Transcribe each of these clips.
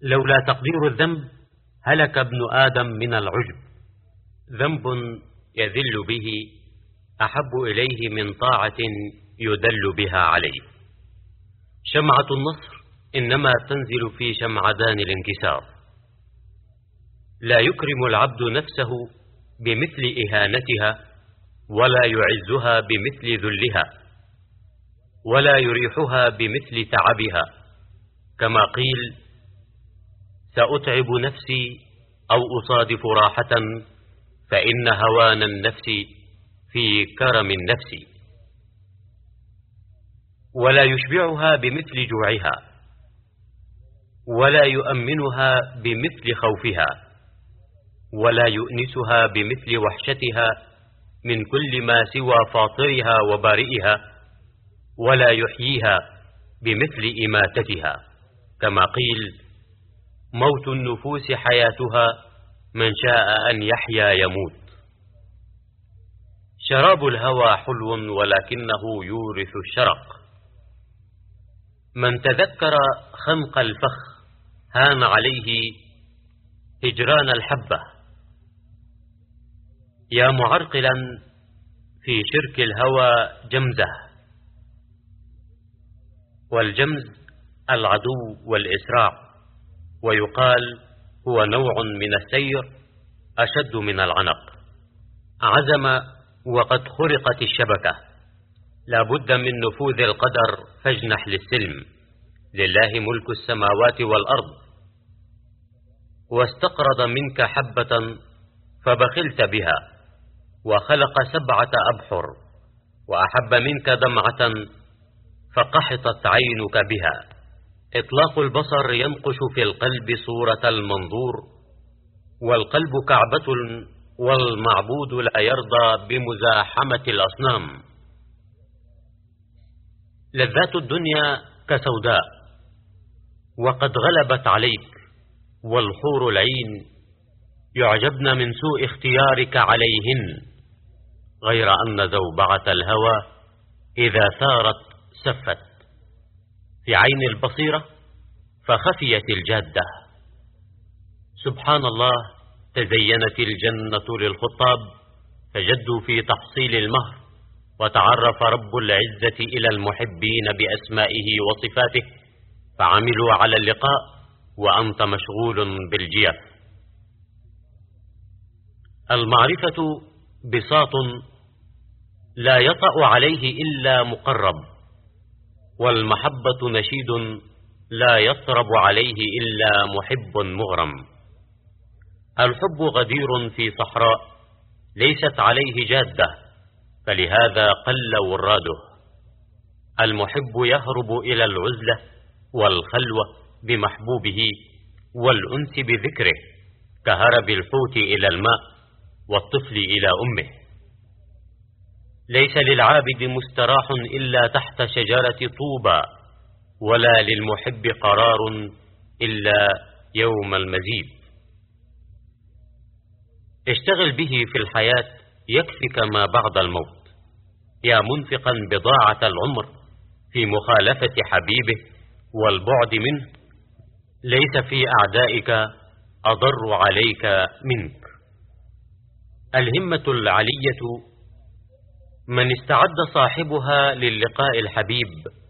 لولا تقدير الذنب هلك ابن آدم من العجب. ذنب يذل به أحب إليه من طاعة يدل بها عليه. شمعة النصر إنما تنزل في شمعدان الانكسار. لا يكرم العبد نفسه بمثل إهانتها، ولا يعزها بمثل ذلها، ولا يريحها بمثل تعبها. كما قيل: سأتعب نفسي أو أصادف راحة، فإن هوان النفس في كرم النفس. ولا يشبعها بمثل جوعها، ولا يؤمنها بمثل خوفها، ولا يؤنسها بمثل وحشتها من كل ما سوى فاطرها وبارئها، ولا يحييها بمثل إماتتها. كما قيل: موت النفوس حياتها، من شاء أن يحيا يموت. شراب الهوى حلو ولكنه يورث الشرق. من تذكر خنق الفخ هان عليه هجران الحبة. يا معرقلا في شرك الهوى جمزة. والجمز العدو والإسراع، ويقال هو نوع من السير أشد من العنق. عزم وقد خرقت الشبكة، لا بد من نفوذ القدر فاجنح للسلم. لله ملك السماوات والأرض. واستقرض منك حبة فبخلت بها، وخلق 7 أبحر، وأحب منك دمعة فقحطت عينك بها. إطلاق البصر ينقش في القلب صورة المنظور، والقلب كعبة والمعبود لا يرضى بمزاحمة الأصنام. لذات الدنيا كسوداء وقد غلبت عليك، والحور العين يعجبن من سوء اختيارك عليهن، غير أن زوبعة الهوى إذا ثارت سفت في عين البصيرة فخفيت الجادة. سبحان الله، تزينت الجنة للخطاب فجدوا في تحصيل المهر، وتعرف رب العزة إلى المحبين بأسمائه وصفاته فعملوا على اللقاء وأنت مشغول بالجيف. المعرفة بساط لا يطأ عليه إلا مقرب، والمحبة نشيد لا يطرب عليه إلا محب مغرم. الحب غدير في صحراء ليست عليه جادة، فلهذا قل وراده. المحب يهرب إلى العزلة والخلوة بمحبوبه والأنس بذكره، كهرب الحوت إلى الماء والطفل إلى أمه. ليس للعابد مستراح إلا تحت شجرة طوبى، ولا للمحب قرار إلا يوم المزيد. اشتغل به في الحياة يكفك ما بعد الموت، يا منفقا بضاعة العمر في مخالفة حبيبه والبعد منه. ليس في أعدائك أضر عليك منك. الهمة العلية من استعد صاحبها للقاء الحبيب،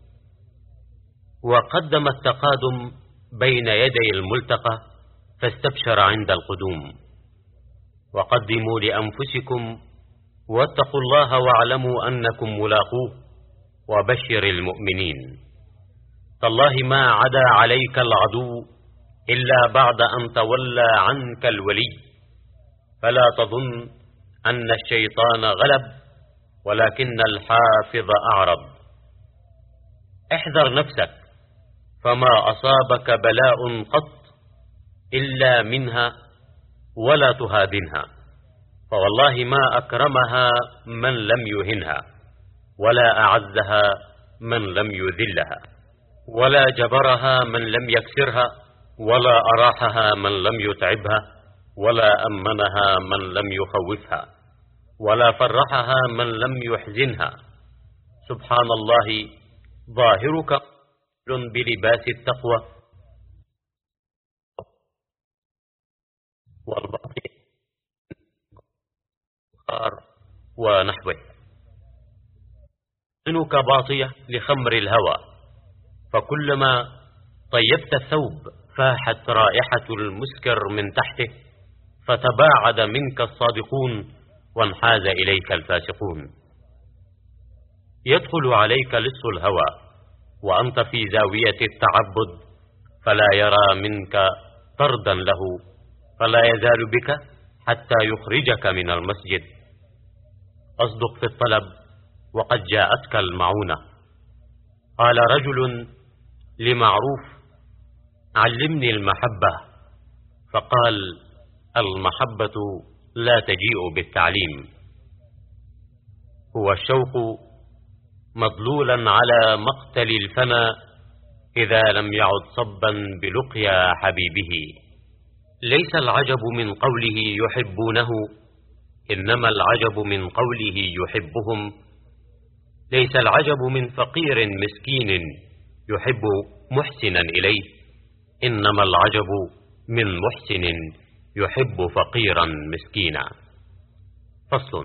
وقدم التقادم بين يدي الملتقى فاستبشر عند القدوم. وقدموا لأنفسكم واتقوا الله واعلموا أنكم ملاقوه، وبشر المؤمنين. تالله ما عدا عليك العدو إلا بعد أن تولى عنك الولي، فلا تظن أن الشيطان غلب ولكن الحافظ أعرض. احذر نفسك، فما أصابك بلاء قط إلا منها، ولا تهادنها، فوالله ما أكرمها من لم يهنها، ولا أعزها من لم يذلها، ولا جبرها من لم يكسرها، ولا أراحها من لم يتعبها، ولا أمنها من لم يخوفها، ولا فرحها من لم يحزنها. سبحان الله، ظاهرك بلباس التقوى والبقيع ونحوه. إنك باطية لخمر الهوى، فكلما طيبت الثوب فاحت رائحة المسكر من تحته، فتباعد منك الصادقون وانحاز إليك الفاسقون. يدخل عليك لص الهوى وأنت في زاوية التعبد، فلا يرى منك طردا له، فلا يزال بك حتى يخرجك من المسجد. أصدق في الطلب وقد جاءتك المعونة. قال رجل لمعروف: علمني المحبة. فقال: المحبة لا تجيء بالتعليم. هو الشوق مضلولا على مقتل الفنا، إذا لم يعد صبا بلقيا حبيبه. ليس العجب من قوله يحبونه، إنما العجب من قوله يحبهم. ليس العجب من فقير مسكين يحب محسنا إليه، إنما العجب من محسن يحب فقيرا مسكينا. فصل.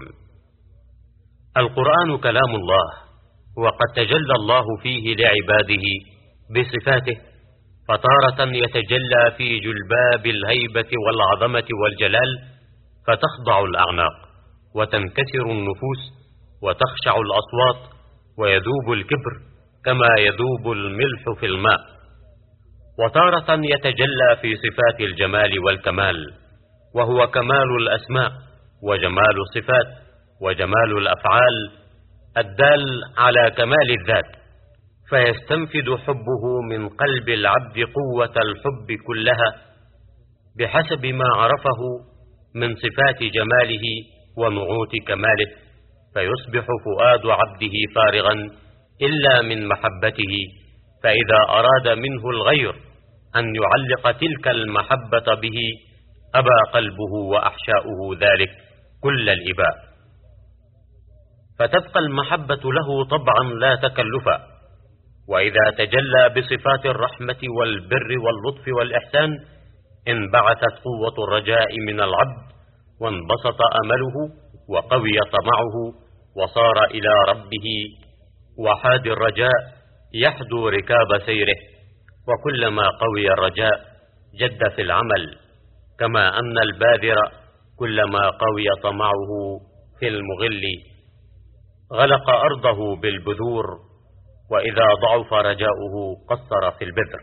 القرآن كلام الله، وقد تجلى الله فيه لعباده بصفاته، فتارة يتجلى في جلباب الهيبة والعظمة والجلال، فتخضع الأعناق وتنكسر النفوس وتخشع الأصوات ويذوب الكبر كما يذوب الملح في الماء. وتارة يتجلى في صفات الجمال والكمال، وهو كمال الأسماء وجمال الصفات وجمال الأفعال الدال على كمال الذات، فيستنفد حبه من قلب العبد قوة الحب كلها بحسب ما عرفه من صفات جماله ونعوت كماله، فيصبح فؤاد عبده فارغا إلا من محبته، فإذا أراد منه الغير أن يعلق تلك المحبة به أبى قلبه وأحشاؤه ذلك كل الإباء، فتبقى المحبة له طبعا لا تكلفا. وإذا تجلى بصفات الرحمة والبر واللطف والإحسان، انبعثت قوة الرجاء من العبد، وانبسط أمله وقوي طمعه، وصار إلى ربه وحاد الرجاء يحدو ركاب سيره. وكلما قوي الرجاء جد في العمل، كما أن الباذر كلما قوي طمعه في المغل غلق أرضه بالبذور، وإذا ضعف رجاؤه قصر في البذر.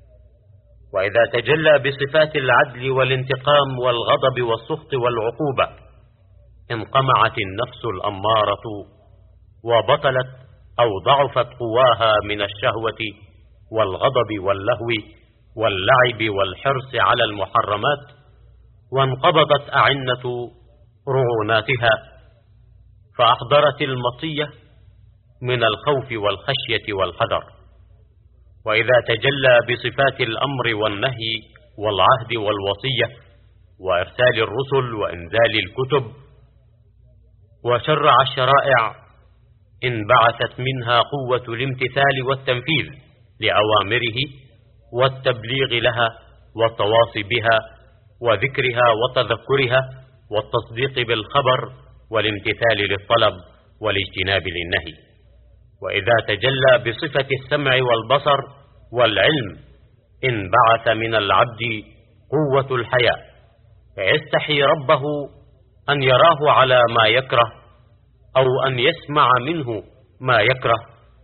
وإذا تجلى بصفات العدل والانتقام والغضب والسخط والعقوبة، انقمعت النفس الأمارة وبطلت أو ضعفت قواها من الشهوة والغضب واللهو واللعب والحرص على المحرمات، وانقبضت أعنة رعوناتها، فأحضرت المطية من الخوف والخشية والحذر. وإذا تجلى بصفات الأمر والنهي والعهد والوصية وإرسال الرسل وإنزال الكتب وشرع الشرائع، انبعثت منها قوة الامتثال والتنفيذ لأوامره والتبليغ لها والتواصي بها وذكرها وتذكرها والتصديق بالخبر والامتثال للطلب والاجتناب للنهي. وإذا تجلى بصفة السمع والبصر والعلم، انبعث من العبد قوة الحياء، فيستحي ربه أن يراه على ما يكره، أو أن يسمع منه ما يكره،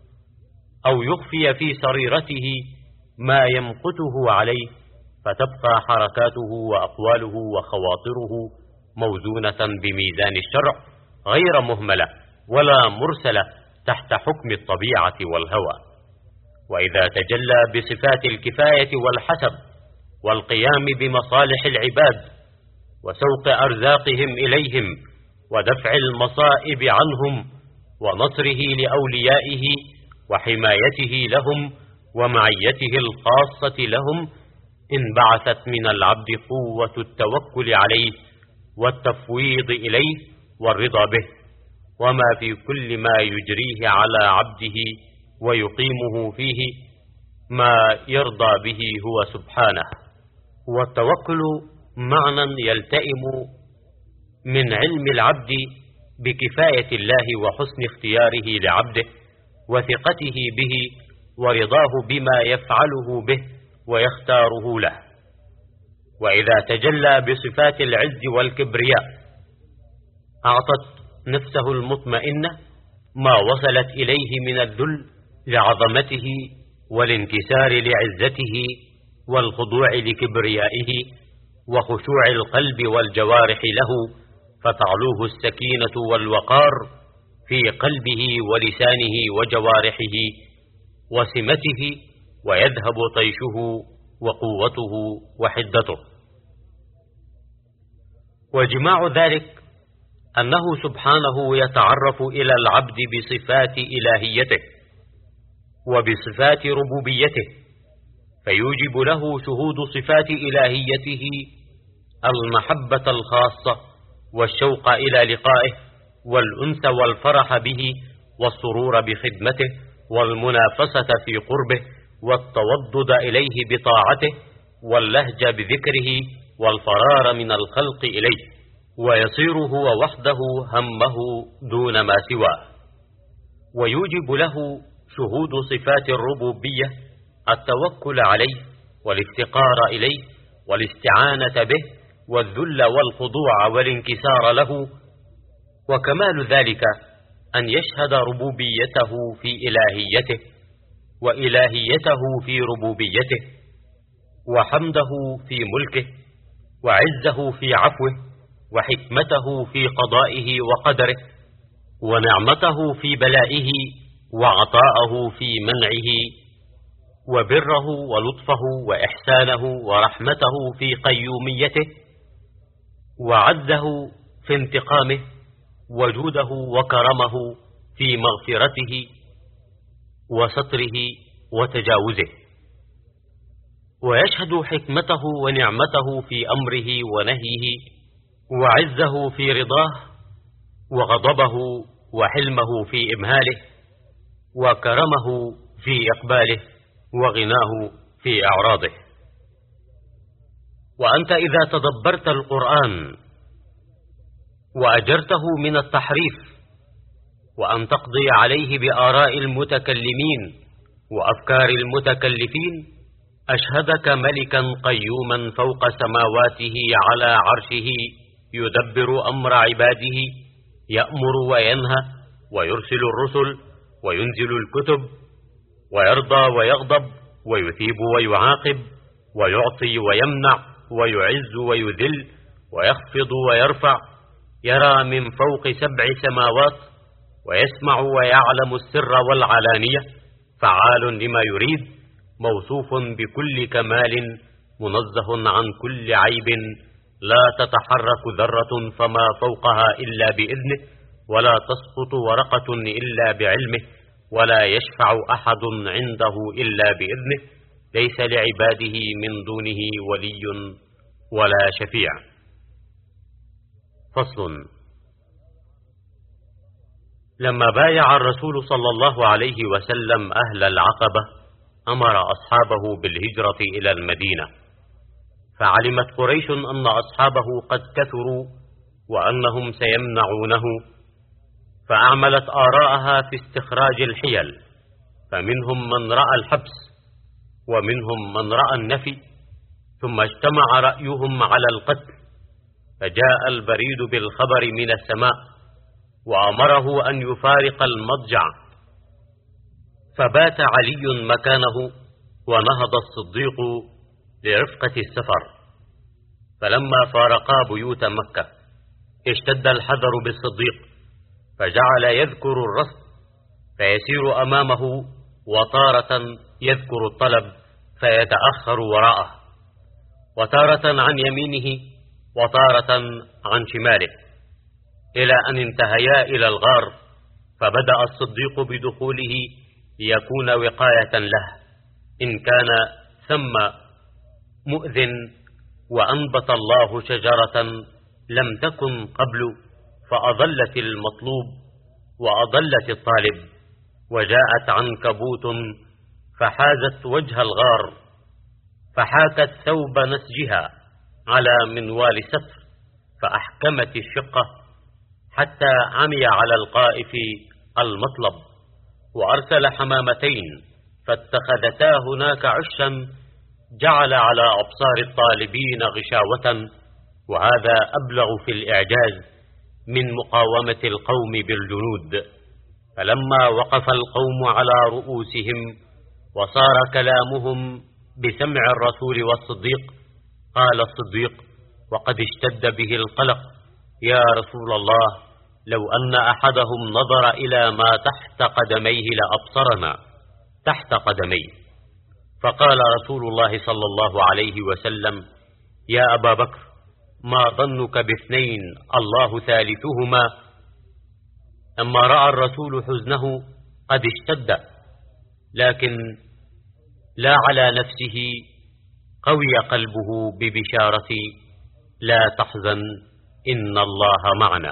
أو يخفي في سريرته ما يمقته عليه، فتبقى حركاته وأقواله وخواطره موزونة بميزان الشرع غير مهملة ولا مرسلة تحت حكم الطبيعة والهوى. وإذا تجلى بصفات الكفاية والحسب والقيام بمصالح العباد وسوق أرزاقهم إليهم ودفع المصائب عنهم ونصره لأوليائه وحمايته لهم ومعيته الخاصة لهم، انبعثت من العبد قوة التوكل عليه والتفويض إليه والرضا به، وما في كل ما يجريه على عبده ويقيمه فيه ما يرضى به هو سبحانه. والتوكل معنى يلتئم من علم العبد بكفاية الله وحسن اختياره لعبده وثقته به ورضاه بما يفعله به ويختاره له. وإذا تجلى بصفات العز والكبرياء أعطت نفسه المطمئنة ما وصلت إليه من الذل لعظمته والانكسار لعزته والخضوع لكبريائه وخشوع القلب والجوارح له، فتعلوه السكينة والوقار في قلبه ولسانه وجوارحه وسمته، ويذهب طيشه وقوته وحدته. وجماع ذلك أنه سبحانه يتعرف إلى العبد بصفات إلهيته وبصفات ربوبيته، فيوجب له شهود صفات إلهيته المحبة الخاصة والشوق إلى لقائه والأنس والفرح به والسرور بخدمته والمنافسة في قربه والتودد إليه بطاعته واللهج بذكره والفرار من الخلق إليه، ويصير هو وحده همه دون ما سواه. ويوجب له شهود صفات الربوبية التوكل عليه والافتقار إليه والاستعانة به والذل والخضوع والانكسار له. وكمال ذلك أن يشهد ربوبيته في إلهيته وإلهيته في ربوبيته وحمده في ملكه وعزه في عفوه وحكمته في قضائه وقدره ونعمته في بلائه وعطاءه في منعه وبره ولطفه وإحسانه ورحمته في قيوميته وعزه في انتقامه وجوده وكرمه في مغفرته وستره وتجاوزه، ويشهد حكمته ونعمته في أمره ونهيه وعزه في رضاه وغضبه وحلمه في إمهاله وكرمه في إقباله وغناه في إعراضه. وأنت إذا تدبرت القرآن وأجرته من التحريف وأن تقضي عليه بآراء المتكلمين وأفكار المتكلفين، أشهدك ملكا قيوما فوق سماواته على عرشه يدبر أمر عباده، يأمر وينهى ويرسل الرسل وينزل الكتب ويرضى ويغضب ويثيب ويعاقب ويعطي ويمنع ويعز ويذل ويخفض ويرفع، يرى من فوق 7 سماوات ويسمع ويعلم السر والعلانية، فعال لما يريد، موصوف بكل كمال، منزه عن كل عيب، لا تتحرك ذرة فما فوقها إلا بإذنه، ولا تسقط ورقة إلا بعلمه، ولا يشفع أحد عنده إلا بإذنه، ليس لعباده من دونه ولي ولا شفيع. فصل. لما بايع الرسول صلى الله عليه وسلم أهل العقبة أمر أصحابه بالهجرة إلى المدينة، فعلمت قريش أن أصحابه قد كثروا وأنهم سيمنعونه، فأعملت آراءها في استخراج الحيل، فمنهم من رأى الحبس ومنهم من رأى النفي، ثم اجتمع رأيهم على القتل، فجاء البريد بالخبر من السماء وأمره أن يفارق المضجع، فبات علي مكانه ونهض الصديق لرفقة السفر. فلما فارقا بيوت مكة اشتد الحذر بالصديق، فجعل يذكر الرصد فيسير أمامه، وتارة يذكر الطلب فيتأخر وراءه، وتارة عن يمينه وتارة عن شماله، إلى أن انتهيا إلى الغار، فبدأ الصديق بدخوله ليكون وقاية له إن كان ثم مؤذن، وأنبت الله شجرة لم تكن قبل فأضلت المطلوب وأضلت الطالب، وجاءت عنكبوت فحازت وجه الغار، فحاكت ثوب نسجها على منوال ستر فأحكمت الشقة حتى عمي على القائف المطلب، وأرسل حمامتين فاتخذتا هناك عشا جعل على أبصار الطالبين غشاوة، وهذا أبلغ في الإعجاز من مقاومة القوم بالجنود. فلما وقف القوم على رؤوسهم وصار كلامهم بسمع الرسول والصديق، قال الصديق وقد اشتد به القلق: يا رسول الله، لو أن أحدهم نظر إلى ما تحت قدميه لأبصرنا تحت قدميه. فقال رسول الله صلى الله عليه وسلم: يا أبا بكر، ما ظنك باثنين الله ثالثهما؟ أما رأى الرسول حزنه قد اشتد، لكن لا على نفسه قوي قلبه ببشارة لا تحزن إن الله معنا.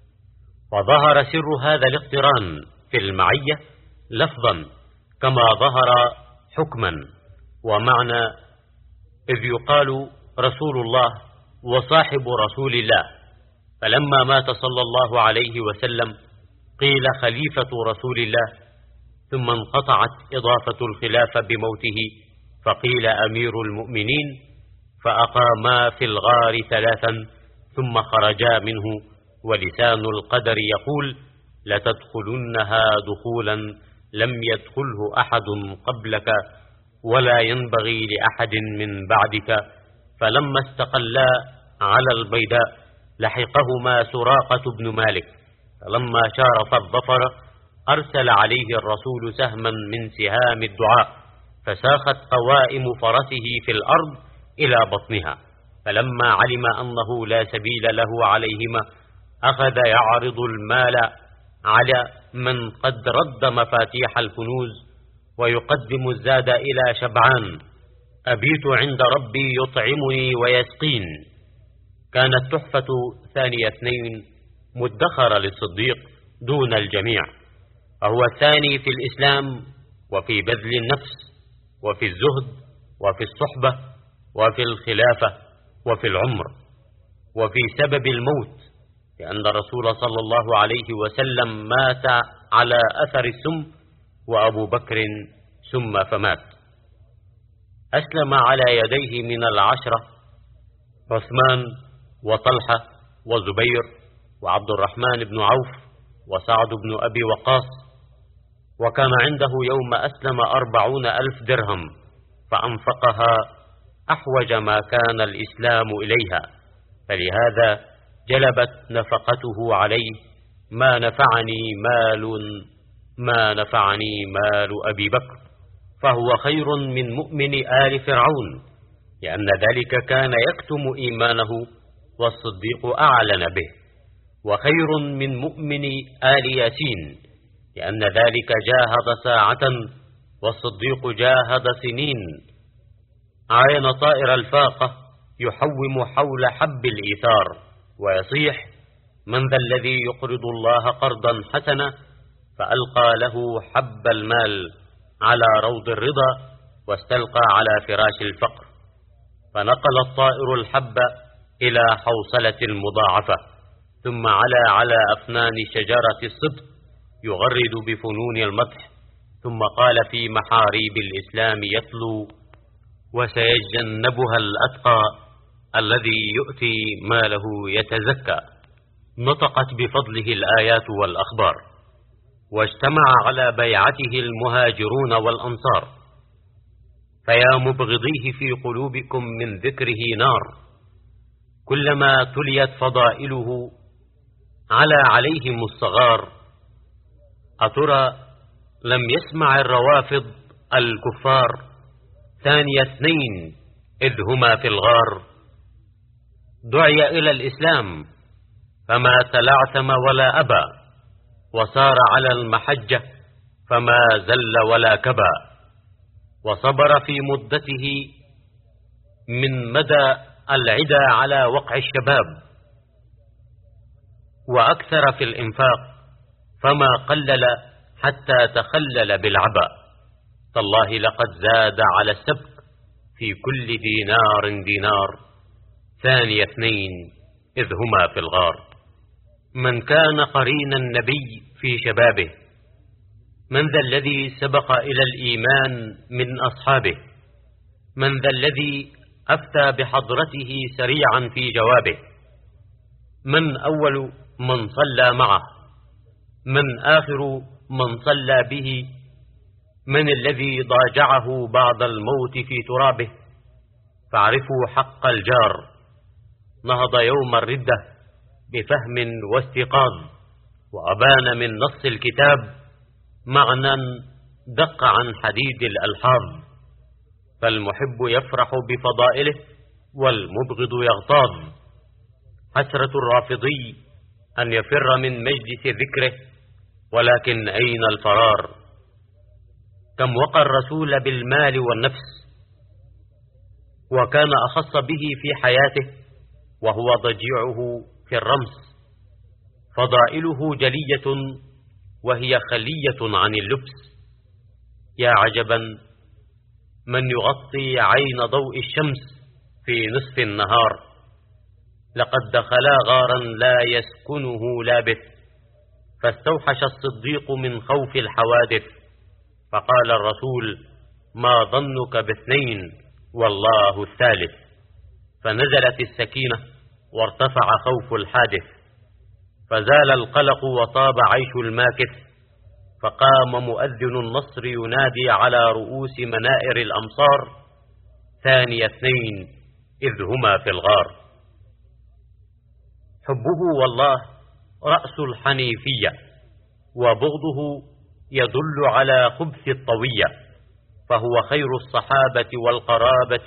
وظهر سر هذا الاقتران في المعية لفظا كما ظهر حكما ومعنى، إذ يقال رسول الله وصاحب رسول الله، فلما مات صلى الله عليه وسلم قيل خليفة رسول الله، ثم انقطعت إضافة الخلافة بموته فقيل أمير المؤمنين، فأقاما في الغار 3 ثم خرجا منه، ولسان القدر يقول: لتدخلنها دخولا لم يدخله أحد قبلك ولا ينبغي لأحد من بعدك. فلما استقلا على البيداء لحقهما سراقة بن مالك، فلما شارف الظفر أرسل عليه الرسول سهما من سهام الدعاء، فساخت قوائم فرسه في الأرض إلى بطنها، فلما علم أنه لا سبيل له عليهما أخذ يعرض المال على من قد رد مفاتيح الكنوز ويقدم الزاد إلى شبعان: أبيت عند ربي يطعمني ويسقين. كانت تحفة ثانية 2 مدخرة للصديق دون الجميع، فهو الثاني في الإسلام وفي بذل النفس وفي الزهد وفي الصحبة وفي الخلافة وفي العمر وفي سبب الموت، لأن الرسول صلى الله عليه وسلم مات على أثر السم، وأبو بكر سم فمات. أسلم على يديه من 10 عثمان وطلحة وزبير وعبد الرحمن بن عوف وسعد بن أبي وقاص، وكان عنده يوم أسلم 40,000 درهم، فأنفقها أحوج ما كان الإسلام إليها، فلهذا جلبت نفقته عليه ما نفعني مال أبي بكر، فهو خير من مؤمن آل فرعون، لأن ذلك كان يكتم إيمانه والصديق أعلن به، وخير من مؤمن آل ياسين، لأن ذلك جاهد ساعة والصديق جاهد سنين. عاين طائر الفاقة يحوم حول حب الإيثار ويصيح: من ذا الذي يقرض الله قرضا حسنا؟ فألقى له حب المال على روض الرضا واستلقى على فراش الفقر، فنقل الطائر الحب إلى حوصلة المضاعفة، ثم على أفنان شجرة الصدق يغرد بفنون المدح، ثم قال في محاريب الإسلام يتلو: وسيجنبها الأتقى الذي يؤتي ماله يتزكى. نطقت بفضله الآيات والأخبار، واجتمع على بيعته المهاجرون والأنصار. فيا مبغضيه في قلوبكم من ذكره نار، كلما تليت فضائله عليهم الصغار. أترى لم يسمع الروافض الكفار ثاني 2 إذ هما في الغار؟ دعي إلى الإسلام فما تلعثم ولا أبى، وسار على المحجة فما زل ولا كبى، وصبر في مدته من مدى العدا على وقع الشباب، وأكثر في الإنفاق فما قلل حتى تخلل بالعباء. تالله لقد زاد على السبك في كل دينار دينار، ثاني اثنين إذ هما في الغار. من كان قرين النبي في شبابه؟ من ذا الذي سبق إلى الإيمان من أصحابه؟ من ذا الذي أفتى بحضرته سريعا في جوابه؟ من أول من صلى معه؟ من آخر من صلى به؟ من الذي ضاجعه بعد الموت في ترابه؟ فاعرفوا حق الجار. نهض يوم الردة بفهم واستيقاظ، وأبان من نص الكتاب معنى دق عن حديد الألحاظ. فالمحب يفرح بفضائله والمبغض يغتاظ. حسرة الرافضي أن يفر من مجلس ذكره، ولكن أين الفرار؟ كم وقى الرسول بالمال والنفس، وكان أخص به في حياته، وهو ضجيعه في الرمس. فضائله جلية وهي خلية عن اللبس. يا عجبا من يغطي عين ضوء الشمس في نصف النهار. لقد دخلا غارا لا يسكنه لابث، فاستوحش الصديق من خوف الحوادث. فقال الرسول: ما ظنك باثنين والله الثالث. فنزلت السكينة وارتفع خوف الحادث، فزال القلق وطاب عيش الماكث. فقام مؤذن النصر ينادي على رؤوس منائر الأمصار: ثاني اثنين إذ هما في الغار. حبه والله رأس الحنيفية، وبغضه يدل على خبث الطوية. فهو خير الصحابة والقرابة،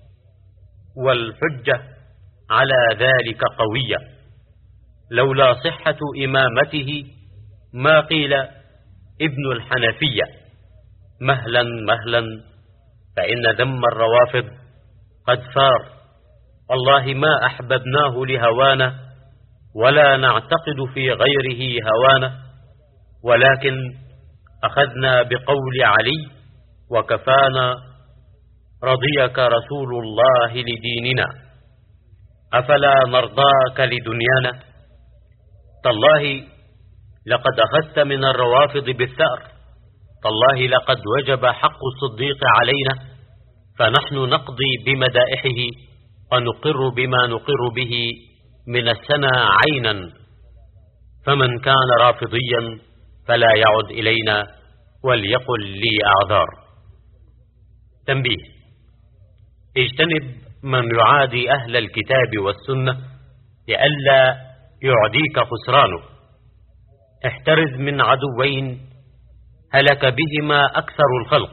والحجة على ذلك قوية. لولا صحة إمامته ما قيل ابن الحنفية. مهلا مهلا، فإن ذم الروافض قد فار. والله ما أحببناه لهوانا، ولا نعتقد في غيره هوانا، ولكن أخذنا بقول علي وكفانا. رضيك رسول الله لديننا، أفلا نرضاك لدنيانا؟ تالله لقد أخذت من الروافض بالثأر. تالله لقد وجب حق الصديق علينا، فنحن نقضي بمدائحه ونقر بما نقر به من السنة عينا. فمن كان رافضيا فلا يعد إلينا وليقل لي أعذار. تنبيه: اجتنب من يعادي أهل الكتاب والسنة لئلا يعديك خسرانه. احترز من عدوين هلك بهما أكثر الخلق: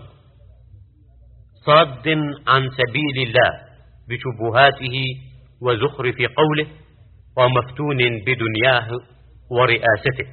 صاد عن سبيل الله بشبهاته وزخرف قوله، ومفتون بدنياه ورئاسته.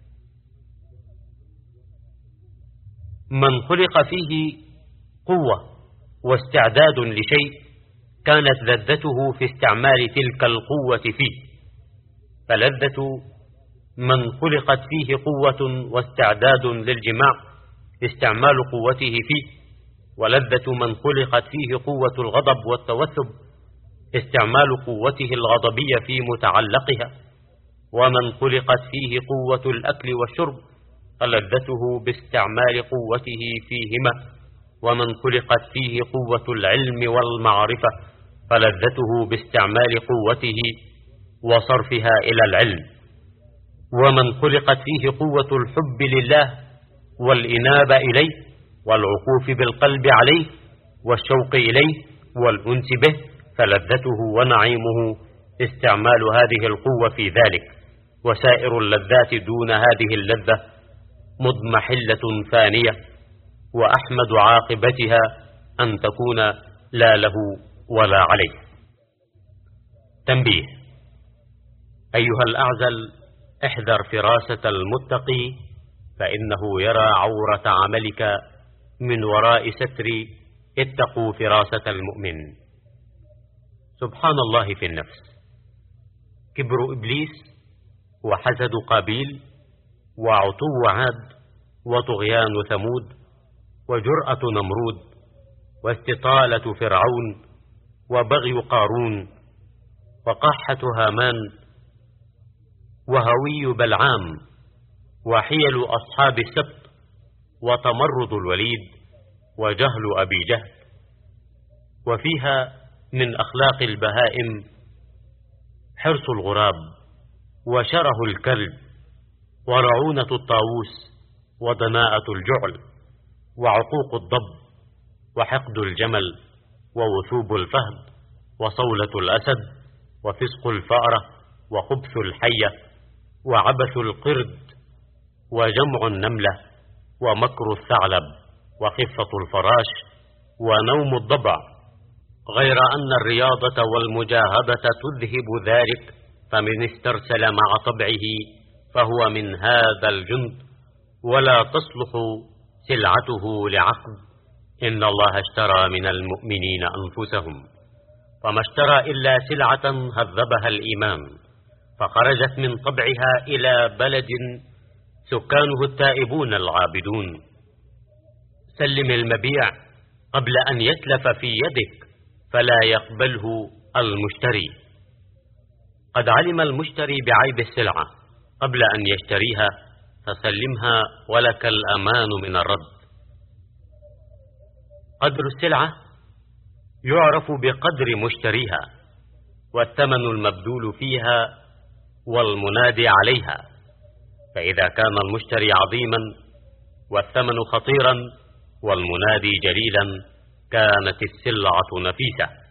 من خلق فيه قوة واستعداد لشيء كانت لذته في استعمال تلك القوة فيه. فلذة من خلقت فيه قوة واستعداد للجماع استعمال قوته فيه، ولذة من خلقت فيه قوة الغضب والتوثب استعمال قوته الغضبية في متعلقها. ومن خلقت فيه قوة الأكل والشرب فلذته باستعمال قوته فيهما. ومن خلقت فيه قوة العلم والمعرفة فلذته باستعمال قوته وصرفها إلى العلم. ومن خلقت فيه قوة الحب لله والإنابة إليه والعكوف بالقلب عليه والشوق إليه والأنس به فلذته ونعيمه استعمال هذه القوة في ذلك. وسائر اللذات دون هذه اللذة مضمحلة فانية، وأحمد عاقبتها أن تكون لا له ولا عليه. تنبيه: أيها الأعزل، احذر فراسة المتقي، فإنه يرى عورة عملك من وراء ستر. اتقوا فراسة المؤمن. سبحان الله في النفس. كبر إبليس، وحسد قابيل، وعتو عاد، وطغيان ثمود، وجرأة نمرود، واستطالة فرعون، وبغي قارون، وقاحة هامان وهوي بلعام وحيل أصحاب السبت وتمرد الوليد وجهل أبي جهل. وفيها من أخلاق البهائم حرص الغراب وشره الكلب ورعونة الطاووس ودناءة الجعل وعقوق الضب وحقد الجمل ووثوب الفهد وصولة الأسد وفسق الفأرة وخبث الحية وعبث القرد وجمع النملة ومكر الثعلب وخفة الفراش ونوم الضبع، غير أن الرياضة والمجاهدة تذهب ذلك، فمن استرسل مع طبعه فهو من هذا الجند، ولا تصلح سلعته لعقد. إن الله اشترى من المؤمنين أنفسهم، فما اشترى إلا سلعة هذبها الإيمان، فخرجت من طبعها إلى بلد سكانه التائبون العابدون. سلم المبيع قبل أن يتلف في يدك، فلا يقبله المشتري. قد علم المشتري بعيب السلعة قبل أن يشتريها، فسلمها ولك الأمان من الرد. قدر السلعة يعرف بقدر مشتريها، والثمن المبذول فيها والمنادي عليها، فإذا كان المشتري عظيما والثمن خطيرا والمنادي جليلا كانت السلعة نفيسة.